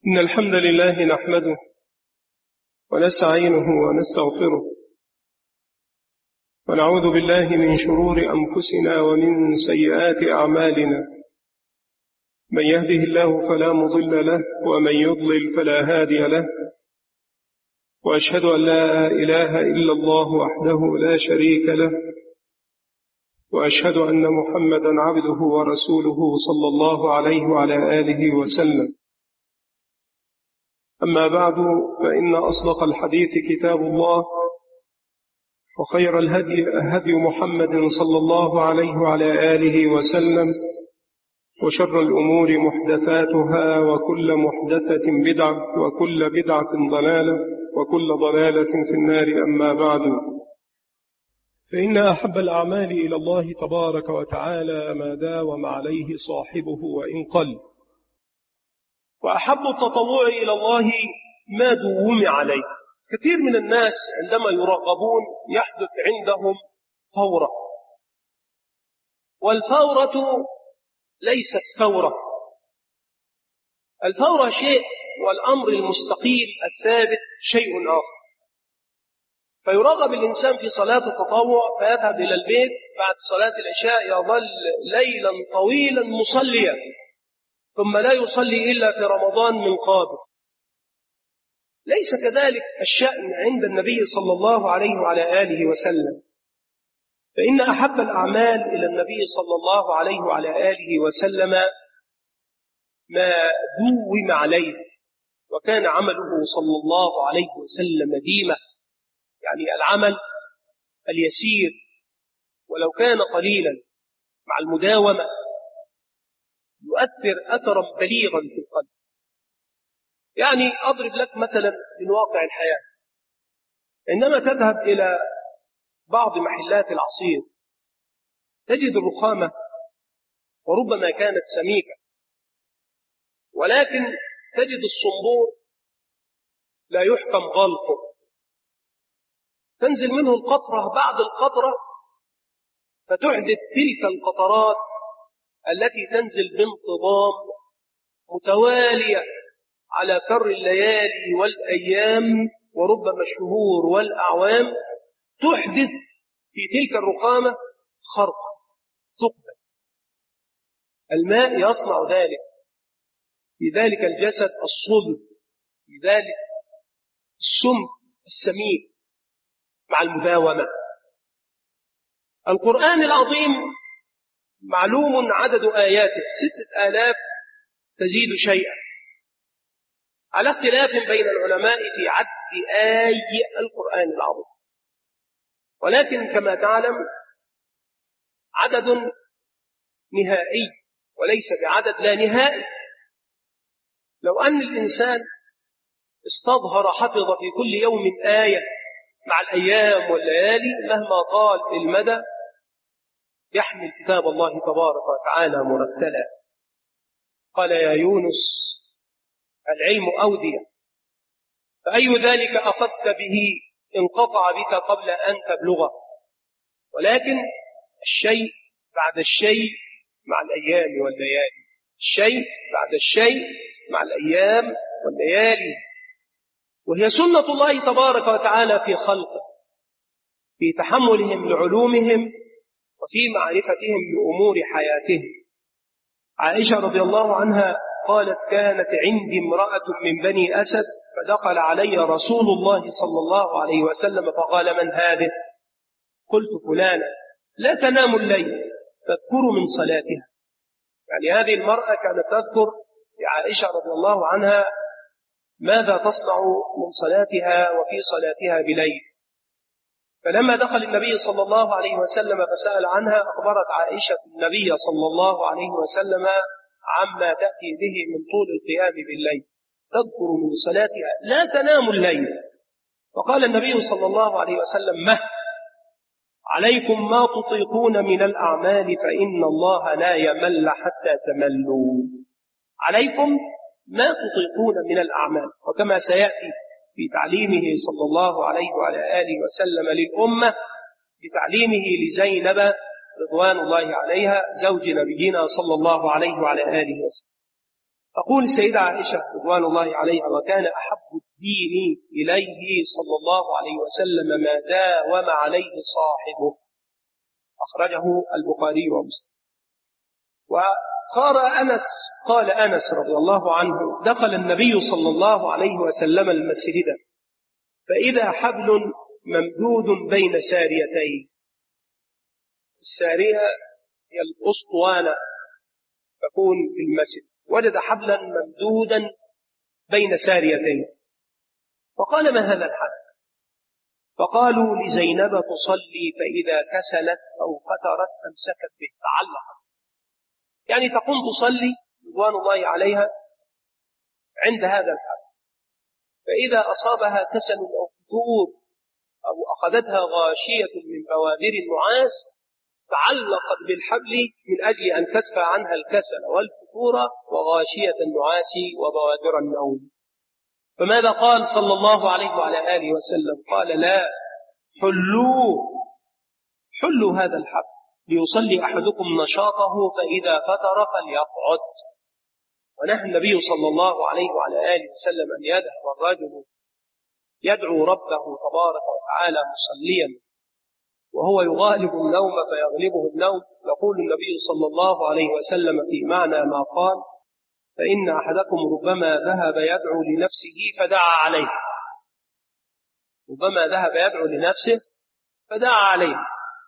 إن الحمد لله نحمده ونستعينه ونستغفره ونعوذ بالله من شرور أنفسنا ومن سيئات أعمالنا. من يهده الله فلا مضل له ومن يضلل فلا هادي له، وأشهد أن لا إله إلا الله وحده لا شريك له، وأشهد أن محمدا عبده ورسوله صلى الله عليه وعلى آله وسلم. أما بعد، فإن أصدق الحديث كتاب الله، وخير الهدي هدي محمد صلى الله عليه وعلى آله وسلم، وشر الأمور محدثاتها، وكل محدثة بدعة، وكل بدعة ضلالة، وكل ضلالة في النار. أما بعد، فإن أحب الأعمال إلى الله تبارك وتعالى ما داوم عليه صاحبه وإن قل، وأحب التطوع إلى الله ما دوم عليه. كثير من الناس عندما يرغبون يحدث عندهم فورة، والفورة ليست ثورة. الفورة شيء، والأمر المستقيم الثابت شيء آخر. فيرغب الإنسان في صلاة التطوع فيذهب إلى البيت بعد صلاة العشاء، يظل ليلا طويلا مصليا، ثم لا يصلي إلا في رمضان من قابل. ليس كذلك الشأن عند النبي صلى الله عليه وعلى آله وسلم، فإن أحب الأعمال إلى النبي صلى الله عليه وعلى آله وسلم ما دوم عليه، وكان عمله صلى الله عليه وسلم ديمة، يعني العمل اليسير ولو كان قليلا مع المداومة يؤثر أثرا بليغا في القلب. يعني أضرب لك مثلا من واقع الحياة. عندما تذهب إلى بعض محلات العصير تجد الرخامة، وربما كانت سميكة، ولكن تجد الصنبور لا يحكم غلقه، تنزل منه القطرة بعد القطرة، فتحدث تلك القطرات التي تنزل بانتظام متوالية على كر الليالي والأيام، وربما الشهور والأعوام، تحدث في تلك الرخامة خرقا ثقبا. الماء يصنع ذلك، في ذلك الجسد الصلب، في ذلك السم السمين مع المداومة. القرآن العظيم معلوم عدد آياته 6000 تزيد شيئا، على اختلاف بين العلماء في عد آي القرآن العظيم، ولكن كما تعلم عدد نهائي وليس بعدد لا نهائي. لو أن الإنسان استظهر حفظ في كل يوم آية مع الأيام والليالي مهما طال المدى يحمل كتاب الله تبارك وتعالى مرتلا. قال يا يونس العلم أودية، فأي ذلك أخذت به انقطع بك قبل أن تبلغه، ولكن الشيء بعد الشيء مع الأيام والليالي، الشيء بعد الشيء مع الأيام والليالي. وهي سنة الله تبارك وتعالى في خلقه، في تحملهم لعلومهم وفي معرفتهم بأمور حياتهم. عائشة رضي الله عنها قالت كانت عندي امرأة من بني أسد، فدخل علي رسول الله صلى الله عليه وسلم فقال من هذه؟ قلت فلانة لا تنام الليل تذكر من صلاتها. يعني هذه المرأة كانت تذكر لعائشة رضي الله عنها ماذا تصنع من صلاتها وفي صلاتها بليل. فلما دخل النبي صلى الله عليه وسلم فسأل عنها أخبرت عائشة النبي صلى الله عليه وسلم عما تأتي به من طول القيام بالليل، تذكر من صلاتها لا تنام الليل. فقال النبي صلى الله عليه وسلم مه عليكم ما تطيقون من الأعمال فإن الله لا يمل حتى تملوا. عليكم ما تطيقون من الأعمال، وكما سيأتي في تعليمه صلى الله عليه وعلى آله وسلم للأمة بتعليمه لزينب رضوان الله عليها زوج نبينا صلى الله عليه وعلى آله وسلم. أقول السيدة عائشة رضوان الله عليها: وكان أحب الدين إليه صلى الله عليه وسلم ما داوم عليه صاحبه، أخرجه البخاري ومسلم. قال أنس رضي الله عنه: دخل النبي صلى الله عليه وسلم المسجد فإذا حبل ممدود بين ساريتين. السارية هي الأسطوانة تكون في المسجد، وجد حبلا ممدودا بين ساريتين، فقال: ما هذا الحبل؟ فقالوا: لزينب تصلي فإذا كسلت أو فترت أمسكت به، تعلقت، يعني تقوم تصلي رضوان الله عليها عند هذا الحبل، فإذا أصابها كسل أو فتور أو أخذتها غاشية من بوادر النعاس تعلقت بالحبل من أجل أن تدفع عنها الكسل والفتور وغاشية النعاس وبوادر النوم. فماذا قال صلى الله عليه وعلى آله وسلم؟ قال: لا، حلوا هذا الحبل ليصلي أحدكم نشاطه فإذا فتر فليقعد. ونهى النبي صلى الله عليه وعلى آله وسلم أن يذهب الرجل يدعو ربه تبارك وتعالى مصليا وهو يغالب النوم فيغلبه النوم. يقول النبي صلى الله عليه وسلم في معنى ما قال: فإن أحدكم ربما ذهب يدعو لنفسه فدعا عليه، ربما ذهب يدعو لنفسه فدعا عليه.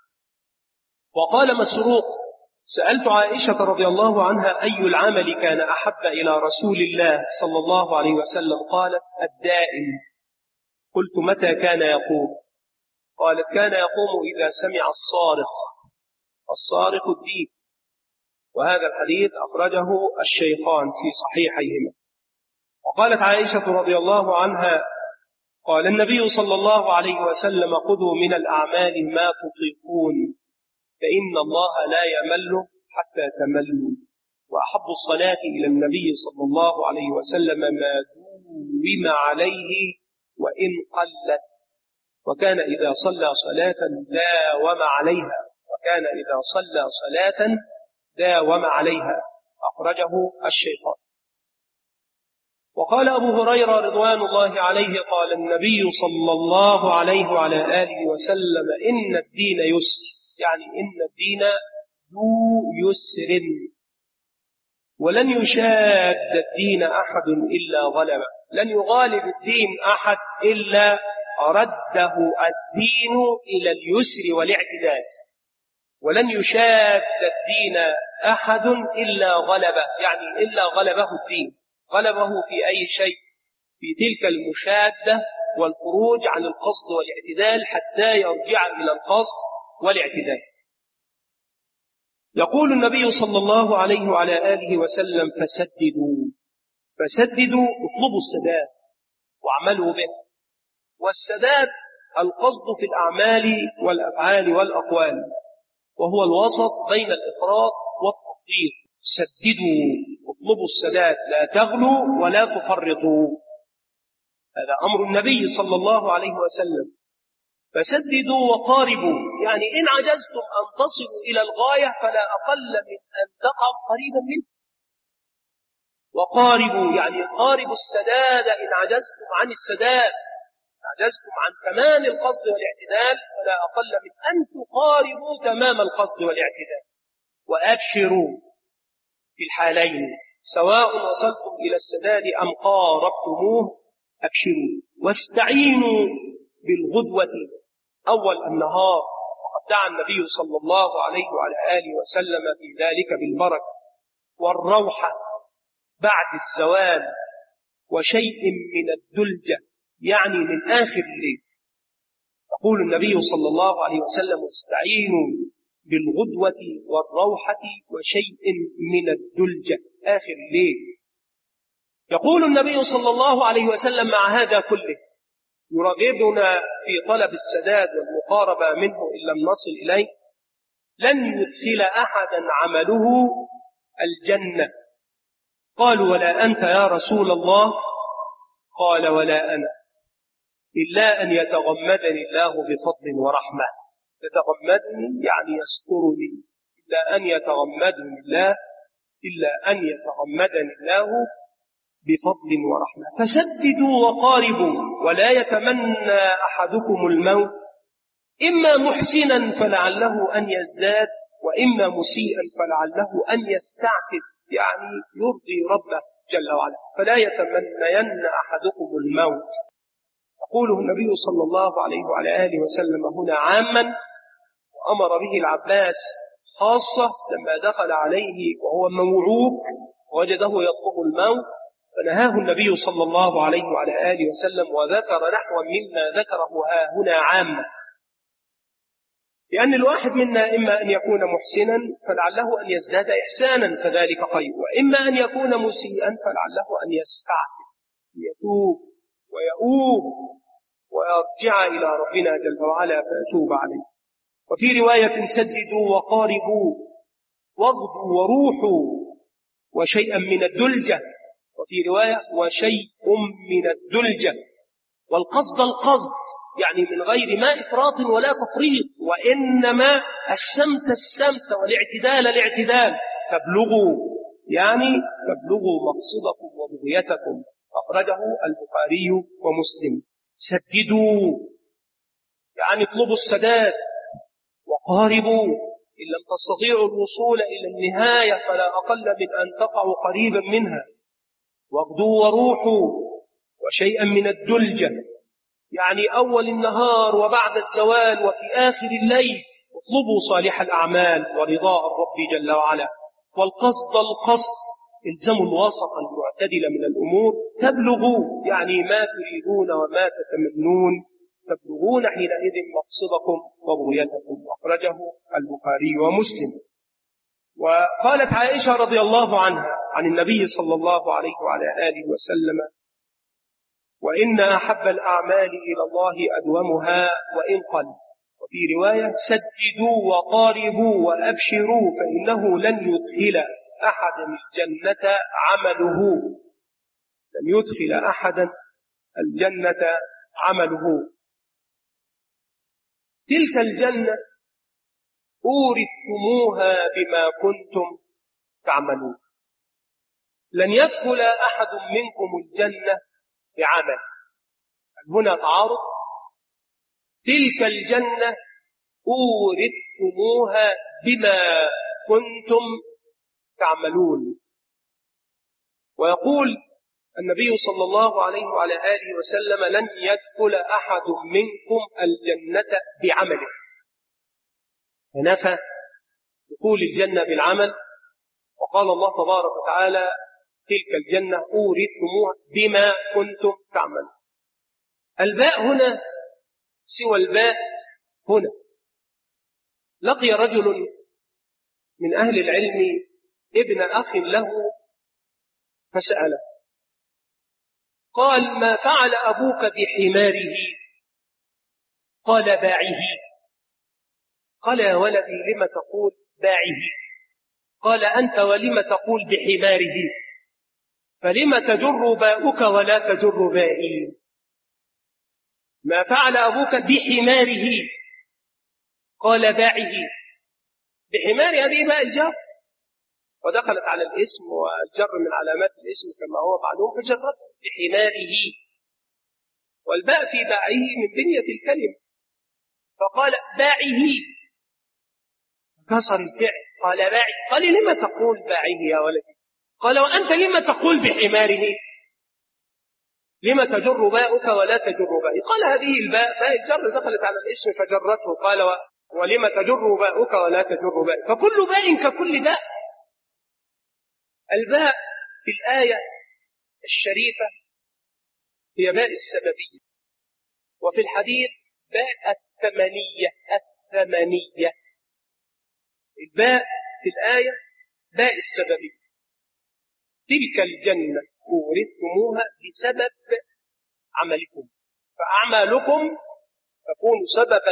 وقال مسروق: سألت عائشة رضي الله عنها أي العمل كان أحب إلى رسول الله صلى الله عليه وسلم؟ قالت: الدائم. قلت: متى كان يقوم؟ قالت: كان يقوم إذا سمع الصارخ الديك. وهذا الحديث أخرجه الشيخان في صحيحيهما. وقالت عائشة رضي الله عنها: قال النبي صلى الله عليه وسلم: خذوا من الأعمال ما تطيقون فإن الله لا يمل حتى تملوا. وأحب الصلاة إلى النبي صلى الله عليه وسلم ما دوم عليه وإن قلت، وكان إذا صلى صلاة داوم عليها، أخرجه الشيخان. وقال أبو هريرة رضوان الله عليه: قال النبي صلى الله عليه وعلى آله وسلم: إن الدين يسر، يعني إن الدين ذو يسر، ولن يشاد الدين أحد إلا غلبه، لن يغالب الدين أحد إلا رده الدين إلى اليسر والاعتدال، ولن يشاد الدين أحد إلا غلبه، يعني إلا غلبه الدين، غلبه في أي شيء؟ في تلك المشادة والخروج عن القصد والاعتدال حتى يرجع إلى القصد والاعتدال. يقول النبي صلى الله عليه وعلى آله وسلم: فسددوا، اطلبوا السداد واعملوا به. والسداد القصد في الأعمال والأفعال والأقوال، وهو الوسط بين الإفراط والتفريط. سددوا، اطلبوا السداد، لا تغلوا ولا تفرطوا. هذا أمر النبي صلى الله عليه وسلم. فسددوا وقاربوا، يعني إن عجزتم أن تصلوا إلى الغاية فلا أقل من أن تقعوا قريبا منه. وقاربوا يعني قاربوا السداد إن عجزتم عن السداد، عجزتم عن تمام القصد والاعتدال فلا أقل من أن تقاربوا تمام القصد والاعتدال. وأبشروا في الحالين، سواء وصلتم إلى السداد أم قاربتموه، أبشروا. واستعينوا بالغدوة أول النهار، وقد دعا النبي صلى الله عليه وعلى آله وسلم في ذلك بالبركة. والروحة بعد الزوال، وشيء من الدلجة يعني من آخر الليل. يقول النبي صلى الله عليه وسلم: استعينوا بالغدوة والروحة وشيء من الدلجة، آخر الليل. يقول النبي صلى الله عليه وسلم مع هذا كله يرغبنا في طلب السداد والمقاربة منه إن لم نصل إليه: لن يدخل أحدا عمله الجنة. قالوا: ولا أنت يا رسول الله؟ قال: ولا أنا، إلا أن يتغمدني الله بفضل ورحمة. يتغمدني يعني يسترني، إلا أن يتغمدني الله إلا أن يتغمدني الله بفضل ورحمة. فسددوا وقاربوا، ولا يتمنى أحدكم الموت، إما محسنا فلعله أن يزداد، وإما مسيئا فلعله أن يستعتب، يعني يرضي ربه جل وعلا. فلا يتمنين أحدكم الموت. يقوله النبي صلى الله عليه وعلى آله وسلم هنا عاما، وأمر به العباس خاصة لما دخل عليه وهو موعوك وجده يطلب الموت، فنهاه النبي صلى الله عليه وعلى آله وسلم وذكر نحو مما ذكره هنا عاما. لأن الواحد منا إما أن يكون محسنا فلعله أن يزداد إحسانا فذلك خير، وإما أن يكون مسيئا فلعله أن يستعتب، يتوب ويؤوب ويرجع إلى ربنا جل وعلا فيتوب عليه. وفي رواية سددوا وقاربوا واغدوا وروحوا وشيئا من الدلجة، وفي رواية وشيء من الدلجة. والقصد القصد، يعني من غير ما إفراط ولا تفريط، وإنما السمت والاعتدال الاعتدال. تبلغوا، يعني تبلغوا مقصدكم وبغيتكم. أخرجه البخاري ومسلم. سددوا يعني اطلبوا السداد، وقاربوا إن لم تستطيعوا الوصول إلى النهاية فلا أقل من أن تقعوا قريبا منها. واغدوا وروحوا وشيئا من الدلجة، يعني أول النهار وبعد الزوال وفي آخر الليل اطلبوا صالح الأعمال ورضاء الرب جل وعلا. والقصد القصد، الزموا الوسط المعتدل من الأمور. تبلغوا يعني ما تريدون وما تتمنون، تبلغون حينئذ مقصدكم وبغيتكم. أخرجه البخاري ومسلم. وقالت عائشة رضي الله عنها عن النبي صلى الله عليه وعلى آله وسلم: وإن أحب الأعمال إلى الله أدومها وإن قل. وفي رواية: سددوا وقاربوا وأبشروا فإنه لن يدخل أحدا الجنة عمله، لن يدخل أحدا الجنة عمله. تلك الجنة أورثتموها بما كنتم تعملون. لن يدخل أحد منكم الجنة بعمل. هنا تعارض. تلك الجنة أورثتموها بما كنتم تعملون. ويقول النبي صلى الله عليه وعلى آله وسلم: لن يدخل أحد منكم الجنة بعمله. فنفى دخول الجنة بالعمل، وقال الله تبارك وتعالى: تلك الجنة أورثتموها بما كنتم تعملون. الباء هنا سوى الباء هنا. لقي رجل من أهل العلم ابن أخ له فسأله، قال: ما فعل أبوك بحماره؟ قال: باعه. قال: يا ولدي لم تقول باعه؟ قال: أنت ولم تقول بحماره؟ فلم تجر باؤك ولا تجر بائي؟ ما فعل أبوك بحماره؟ قال: باعه. بحمار هذه باء الجر، ودخلت على الاسم، والجر من علامات الاسم كما هو معلوم، فجرت بحماره، والباء في باعه من بنية الكلمة. فقال: باعه، كسر الفعل، قال: باعي. قال: لما تقول باعه يا ولدي؟ قال: وأنت لما تقول بحماره؟ لما تجر باؤك ولا تجر بائي؟ قال: هذه الباء باء الجر دخلت على الاسم فجرته. قال: ولما تجر باؤك ولا تجر بائي؟ فكل باء ككل باء. الباء في الآية الشريفة هي باء السببية، وفي الحديث باء الثمنية. الثمنية الباء في الآية باء السببية. تلك الجنة أورثتموها بسبب عملكم، فأعمالكم تكون سببا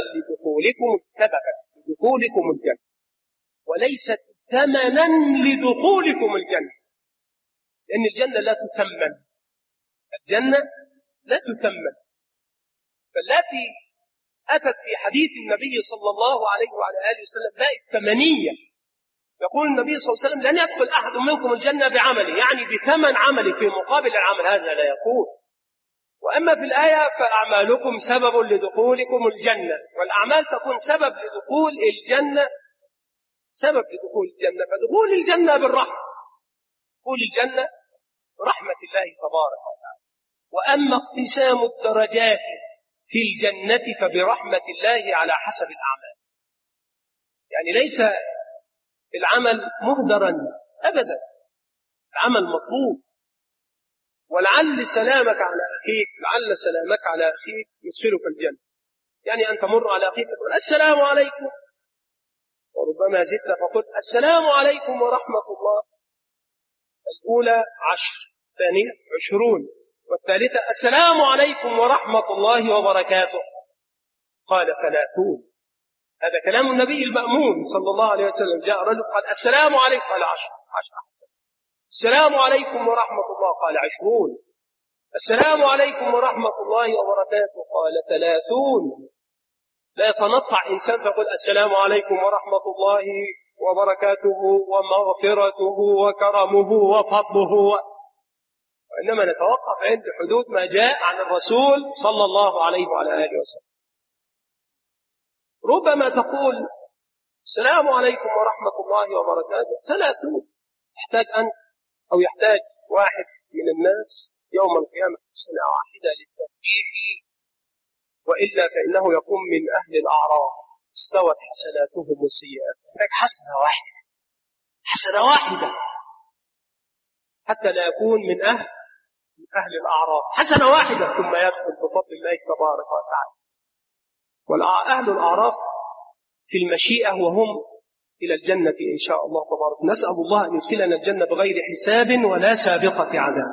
لدخولكم الجنة، وليست ثمنا لدخولكم الجنة، لأن الجنة لا تثمن. الجنة لا تثمن. فالتي أتت في حديث النبي صلى الله عليه وعلى آله وسلم باء الثمنية، يقول النبي صلى الله عليه وسلم لن يدخل أحد منكم الجنة بعمله، يعني بثمن عمله في مقابل العمل، هذا لا يكون. وأما في الآية فأعمالكم سبب لدخولكم الجنة، والأعمال تكون سبب لدخول الجنة، سبب لدخول الجنة، فدخول الجنة بالرحمة، دخول الجنة برحمة الله تبارك وتعالى. وأما اقتسام الدرجات في الجنة فبرحمة الله على حسب الأعمال، يعني ليس العمل مهدرا أبدا، العمل مطلوب. ولعل سلامك على أخيك، لعل سلامك على أخيك يدخلك الجنة. يعني أن تمر على أخيك تقول السلام عليكم، وربما زدت فقلت السلام عليكم ورحمة الله، الأولى 10، الثانية 20، والثالثة السلام عليكم ورحمة الله وبركاته، قال 30. هذا كلام النبي المأمون صلى الله عليه وسلم. جاء رجل قال السلام عليكم، قال 10 أحسن. السلام عليكم ورحمة الله، قال 20. السلام عليكم ورحمة الله وبركاته، قال 30. لا يتنطع إنسان فيقول السلام عليكم ورحمة الله وبركاته ومغفرته وكرمه وفضله، وإنما نتوقف عند حدود ما جاء عن الرسول صلى الله عليه وعلى آله وسلم. ربما تقول السلام عليكم ورحمة الله وبركاته 30، يحتاج واحد من الناس يوم القيامة سنة واحدة للترجيح، وإلا فإنه يكون من أهل الأعراف استوت حسناتهم وسيئاتهم. هناك حسنة واحدة حتى لا يكون من أهل الأعراف، حسنة واحدة ثم يدخل بفضل الله تبارك وتعالى. وأهل الأعراف في المشيئة وهم إلى الجنة إن شاء الله تبارك. نسأل الله أن يدخلنا الجنة بغير حساب ولا سابقة عذاب.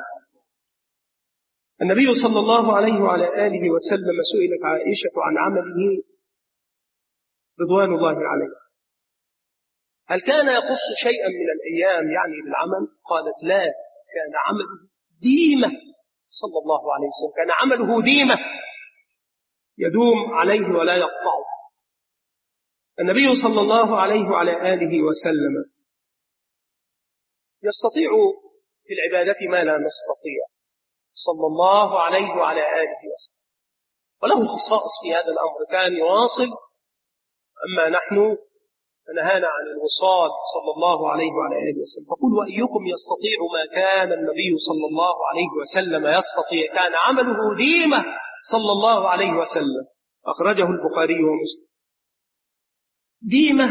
النبي صلى الله عليه وعلى آله وسلم سئلت عائشة عن عمله رضوان الله عليه، هل كان يقص شيئا من الأيام يعني بالعمل؟ قالت لا، كان عمله ديمة صلى الله عليه وسلم، كان عمله ديمة يدوم عليه ولا يقطعه. النبي صلى الله عليه وعلى آله وسلم يستطيع في العبادة ما لا نستطيع صلى الله عليه وعلى آله وسلم، وله خصائص في هذا الأمر، كان يواصل، أما نحن فنهانا عن الوصال صلى الله عليه وعلى آله وسلم. فقل وأيكم يستطيع ما كان النبي صلى الله عليه وسلم يستطيع، كان عمله ديمة صلى الله عليه وسلم، أخرجه البخاري ومسلم. ديمة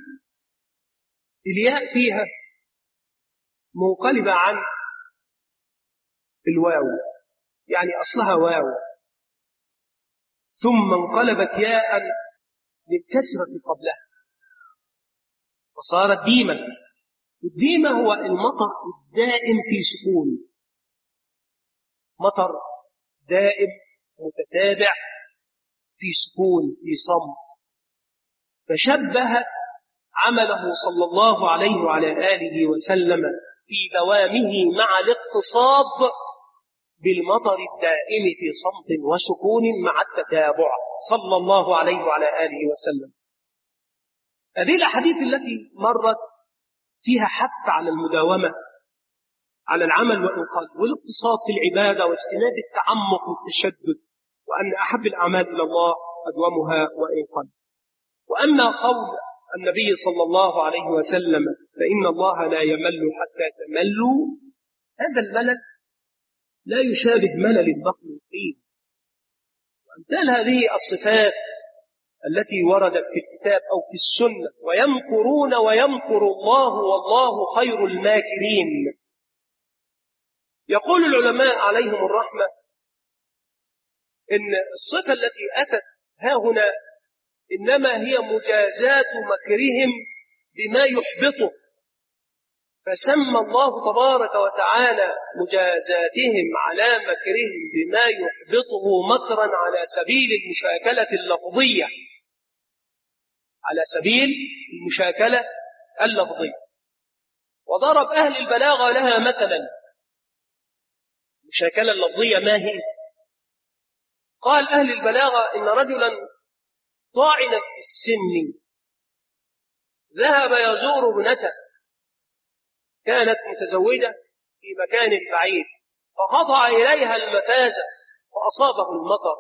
الياء فيها منقلبة عن الواو، يعني أصلها واو ثم انقلبت ياء للكسرة قبلها فصارت ديما. الديمة هو المطر الدائم في سكون، مطر دائم متتابع في سكون في صمت. فشبه عمله صلى الله عليه وعلى آله وسلم في دوامه مع الاقتصاد بالمطر الدائم في صمت وسكون مع التتابع صلى الله عليه وعلى آله وسلم. هذه الأحاديث التي مرت فيها حث على المداومة على العمل والإنقاذ والاقتصاد في العبادة واجتناب التعمق والتشدد، وأن أحب الأعمال إلى الله أدومها وإن قل. وأما قول النبي صلى الله عليه وسلم فإن الله لا يمل حتى تملوا، هذا الملل لا يشابه ملل المخلوقين. وأمثال هذه الصفات التي وردت في الكتاب أو في السنة، ويمكرون ويمكر الله والله خير الماكرين. يقول العلماء عليهم الرحمة إن الصفة التي أتت ها هنا إنما هي مجازات مكرهم بما يحبطه، فسمى الله تبارك وتعالى مجازاتهم على مكرهم بما يحبطه مكرا على سبيل المشاكلة اللفظية، على سبيل المشاكلة اللفظية. وضرب أهل البلاغة لها مثلا. المشاكلة اللفظية ما هي؟ قال أهل البلاغة إن رجلا طاعنا في السن ذهب يزور ابنته كانت متزوجة في مكان بعيد، فقطع إليها المفازة وأصابه المطر،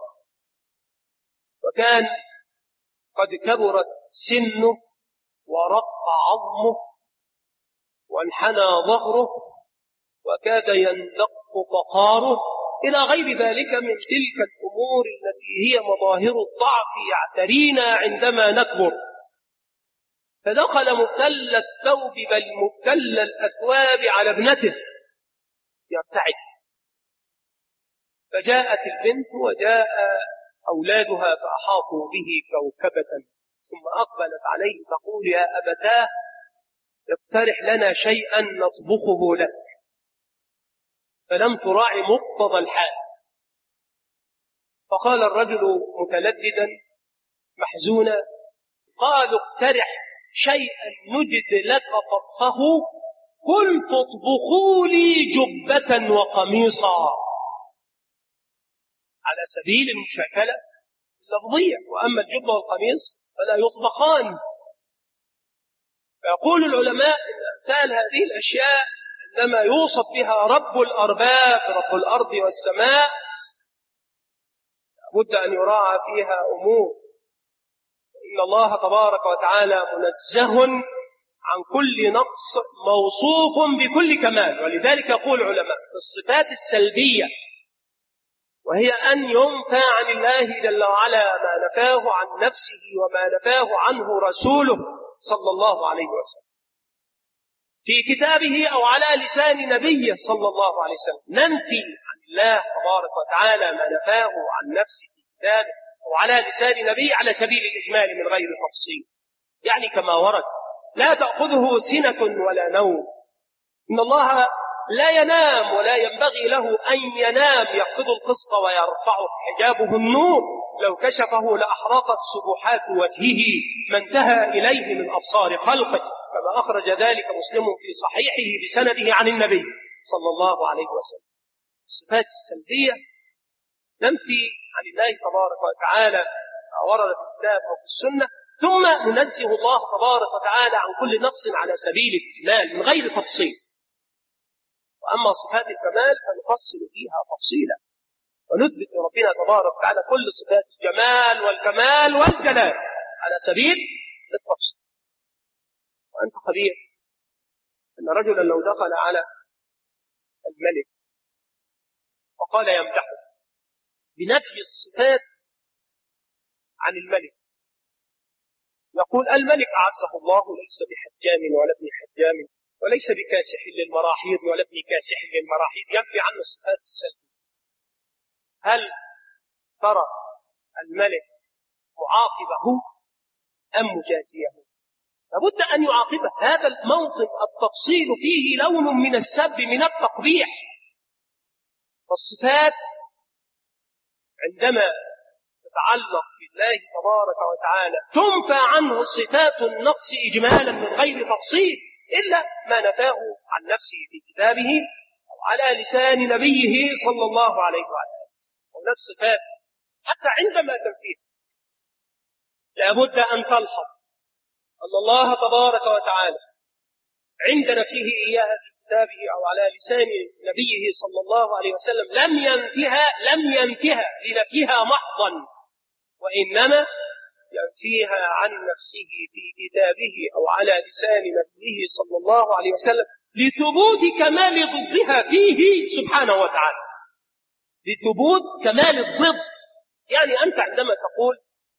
وكان قد كبرت سنه ورق عظمه وانحنى ظهره وكاد يندق فقاره إلى غير ذلك من تلك الأمور التي هي مظاهر الضعف يعترينا عندما نكبر. فدخل مبتل الثوب بل مبتل الأثواب على ابنته يرتعد، فجاءت البنت وجاء أولادها فأحاطوا به كوكبة، ثم أقبلت عليه تقول: يا أبتاه اقترح لنا شيئا نطبخه لك. فلم تراعي مقتضى الحال، فقال الرجل متلددا محزونا: قالوا اقترح شيئا نجد لك طبخه، قلت اطبخوا لي جبة وقميصا، على سبيل المشاكلة اللفظية، وأما الجبة والقميص فلا يطبخان. فيقول العلماء إن أمثال هذه الأشياء عندما يوصف بها رب الأرباب، رب الأرض والسماء، لابد أن يراعى فيها أمور. إن الله تبارك وتعالى منزه عن كل نقص، موصوف بكل كمال. ولذلك يقول العلماء في الصفات السلبية، وهي أن ينفى عن الله جل وعلا ما نفاه عن نفسه وما نفاه عنه رسوله صلى الله عليه وسلم في كتابه أو على لسان نبيه صلى الله عليه وسلم. ننفي عن الله تبارك وتعالى ما نفاه عن نفسه في كتابه أو على لسان نبيه على سبيل الإجمال من غير تفصيل، يعني كما ورد: لا تأخذه سنة ولا نوم، إن الله لا ينام ولا ينبغي له أن ينام، يقبض القسط ويرفعه، حجابه النور، لو كشفه لأحرقت سبحات وجهه ما انتهى إليه من أبصار خلقه، كما أخرج ذلك مسلم في صحيحه بسنده عن النبي صلى الله عليه وسلم. الصفات السلبية ننفي عن الله تبارك وتعالى ما ورد في الكتاب أو في السنة، ثم ننزه الله تبارك وتعالى عن كل نقص على سبيل الإجمال من غير تفصيل. وأما صفات الكمال فنفصل فيها تفصيلا، ونثبت ربنا تبارك وتعالى كل صفات الجمال والكمال والجلال على سبيل التفصيل. وأنت خبير أن رجلا لو دخل على الملك وقال يمدحه بنفي الصفات عن الملك، يقول: الملك أعزه الله ليس بحجام ولا ابن حجام، وليس بكاسح للمراحيض ولا ابن كاسح للمراحيض، ينفي عنه الصفات السلبية. هل ترى الملك معاقبه أم مجازيه؟ لابد أن يعاقبه. هذا الموطن التفصيل فيه لون من السب من التقبيح. فالصفات عندما تتعلق بالله تبارك وتعالى تنفى عنه صفات النقص إجمالا من غير تفصيل، إلا ما نفاه عن نفسه في كتابه أو على لسان نبيه صلى الله عليه وسلم. ومن الصفات حتى عندما تنفيها لابد أن تلحظ أن الله تبارك وتعالى عندنا فيه إياها في كتابه أو على لسان نبيه صلى الله عليه وسلم لم ينفيها لنفيها محضا، وإنما ينفيها عن نفسه في كتابه أو على لسان نبيه صلى الله عليه وسلم لثبوت كمال ضدها فيه سبحانه وتعالى، لثبوت كمال الضد. يعني أنت عندما تقول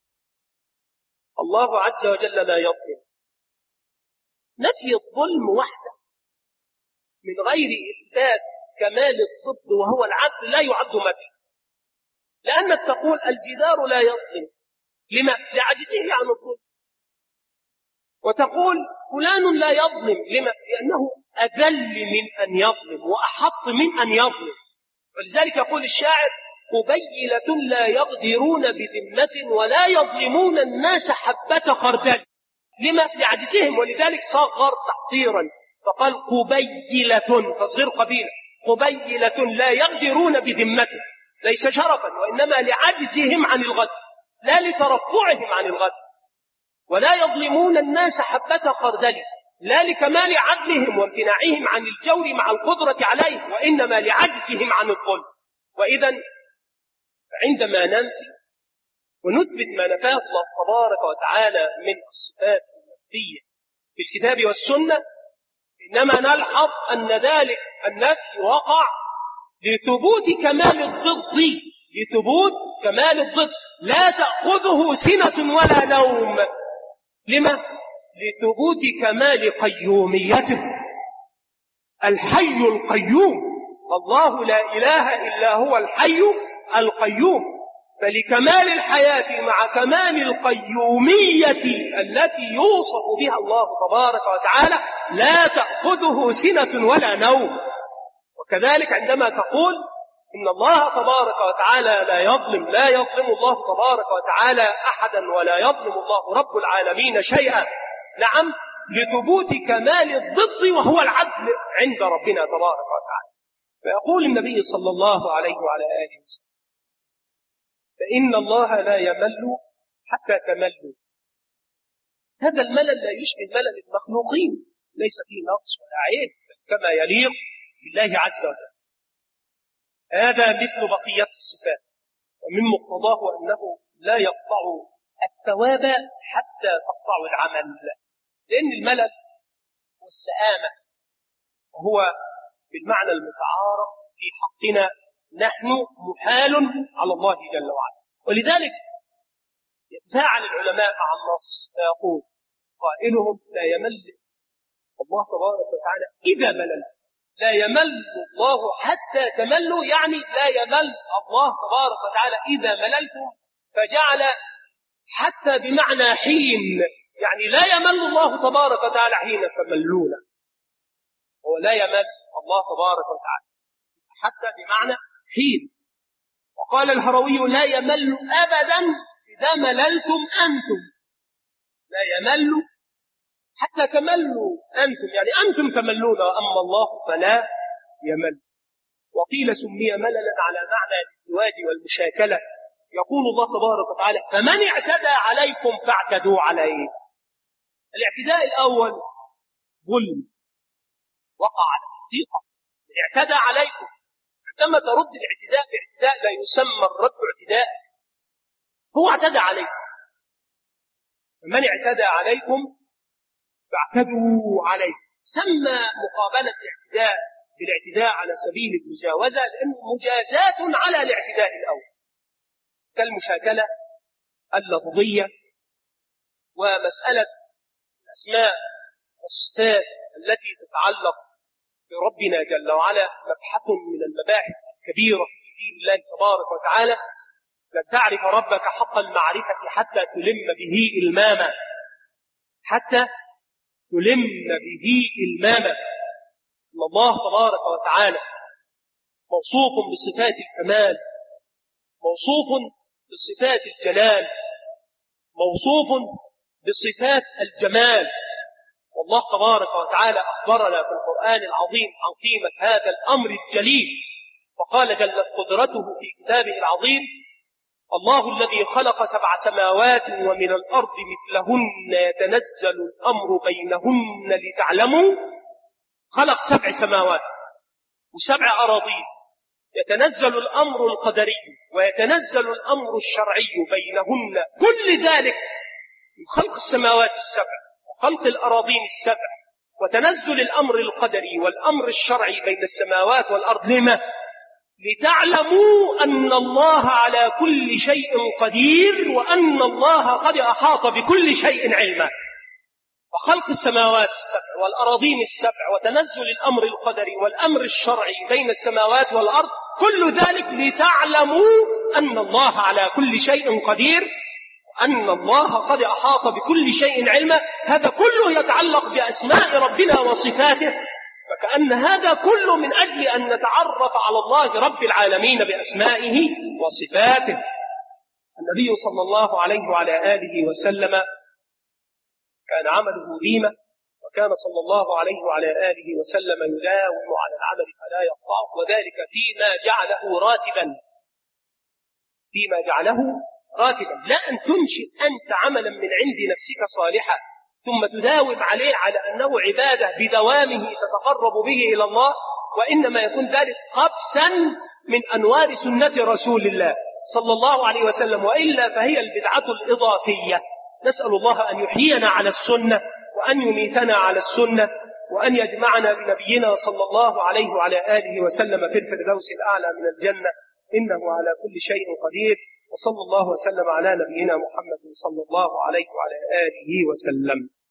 الله عز وجل لا يظلم، نفي الظلم وحده من غير إثبات كمال الضد وهو العدل لا يعد مدح، لأنك تقول الجدار لا يظلم، لما؟ لعجزه عن الظلم. وتقول فلان لا يظلم، لما؟ لأنه أذل من أن يظلم وأحط من أن يظلم. ولذلك يقول الشاعر: قبيلة لا يغدرون بذمة ولا يظلمون الناس حبة خردل، لما؟ لعجزهم. ولذلك صغر تحقيرا فقال قبيلة، تصغير قبيلة، قبيلة لا يغدرون بذمته، ليس شرفا وإنما لعجزهم عن الغدر لا لترفعهم عن الغدر. ولا يظلمون الناس حبة خردل، لا لكمال عدلهم وامتناعهم عن الجور مع القدرة عليه، وإنما لعجزهم عن الظلم. وإذا عندما ننفي ونثبت ما نفاه الله تبارك وتعالى من الصفات النفسية في الكتاب والسنة، إنما نلحظ أن ذلك النفي وقع لثبوت كمال الضد، لثبوت كمال الضد، لا تأخذه سنة ولا نوم. لما؟ لثبوت كمال قيوميته، الحي القيوم، الله لا إله إلا هو الحي القيوم. فلكمال الحياة مع كمال القيومية التي يوصف بها الله تبارك وتعالى لا تأخذه سنة ولا نوم. وكذلك عندما تقول إن الله تبارك وتعالى لا يظلم الله تبارك وتعالى أحدا ولا يظلم الله رب العالمين شيئا، نعم، لثبوت كمال الضد وهو العدل عند ربنا تبارك وتعالى. فيقول النبي صلى الله عليه وعلى آله وسلم: فإن الله لا يمل حتى تملوا. هذا الملل لا يشبه ملل المخلوقين، ليس فيه نقص ولا عيب، كما يليق بالله عز وجل. هذا مثل بقية الصفات، ومن مقتضاه أنه لا يقطع الثواب حتى تقطع العمل، لأن الملل والسآمة وهو بالمعنى المتعارف في حقنا نحن محال على الله جل وعلا. ولذلك يتفاعل العلماء مع النص فيقول قائلهم: لا يمل الله تبارك وتعالى إذا ملل. لا يمل الله حتى تملوا، يعني لا يمل الله تبارك وتعالى إذا مللتم، فجعل حتى بمعنى حين، يعني لا يمل الله تبارك وتعالى حين تملون، هو لا يمل الله تبارك وتعالى حتى بمعنى حين. وقال الهروي: لا يمل أبدا إذا مللتم أنتم، لا يمل حتى تملوا أنتم، يعني أنتم تملون وأما الله فلا يمل. وقيل سمي مللا على معنى الازدواج والمشاكلة. يقول الله تبارك وتعالى: فمن اعتدى عليكم فاعتدوا عليه. الاعتداء الأول ظلم وقع على الحقيقة، من اعتدى عليكم. عندما ترد الاعتداء باعتداء لا يسمى الرد اعتداء، هو اعتدى عليكم. فمن اعتدى عليكم فاعتدوا عليه. سمى مقابلة الاعتداء بالاعتداء على سبيل المجاوزة لأنه مجازاة على الاعتداء الأول، كالمشاكلة اللفظية. ومسألة الأسماء والصفات التي تتعلق بربنا جل وعلا مبحث من المباحث الكبيرة في دين الله تبارك وتعالى. لن تعرف ربك حق المعرفة حتى تلم به إلماما، حتى تلم به إلماما. إن الله تبارك وتعالى موصوف بصفات الكمال، موصوف بصفات الجلال، موصوف بصفات الجمال. والله تبارك وتعالى أخبرنا في القرآن العظيم عن قيمة هذا الأمر الجليل، فقال جلت قدرته في كتابه العظيم: الله الذي خلق 7 سماوات ومن الأرض مثلهن يتنزل الأمر بينهن لتعلموا. خلق 7 سماوات و7 أراضين، يتنزل الأمر القدري ويتنزل الأمر الشرعي بينهن، كل ذلك من خلق السماوات ال7 وخلق الأراضين ال7 وتنزل الأمر القدري والأمر الشرعي بين السماوات والأرض. لما؟ لتعلموا أن الله على كل شيء قدير وأن الله قد أحاط بكل شيء علما. وخلق السماوات ال7 والأراضين ال7 وتنزل الأمر القدري والأمر الشرعي بين السماوات والأرض، كل ذلك لتعلموا أن الله على كل شيء قدير وأن الله قد أحاط بكل شيء علما. هذا كله يتعلق بأسماء ربنا وصفاته، فكأن هذا كله من أجل أن نتعرف على الله رب العالمين بأسمائه وصفاته. النبي صلى الله عليه وعلى آله وسلم كان عمله ديمة، وكان صلى الله عليه وعلى آله وسلم يداوم على العمل فلا يقطعه، وذلك فيما جعله راتبا، فيما جعله راتبا. لا أن تنشئ أنت عملا من عند نفسك صالحا ثم تداوم عليه على أنه عبادة بدوامه تتقرب به إلى الله، وإنما يكون ذلك قبسا من أنوار سنة رسول الله صلى الله عليه وسلم، وإلا فهي البدعة الإضافية. نسأل الله أن يحيينا على السنة وأن يميتنا على السنة وأن يجمعنا بنبينا صلى الله عليه وعلى آله وسلم في الفردوس الأعلى من الجنة، إنه على كل شيء قدير. وصلى الله وسلم على نبينا محمد صلى الله عليه وعلى آله وسلم.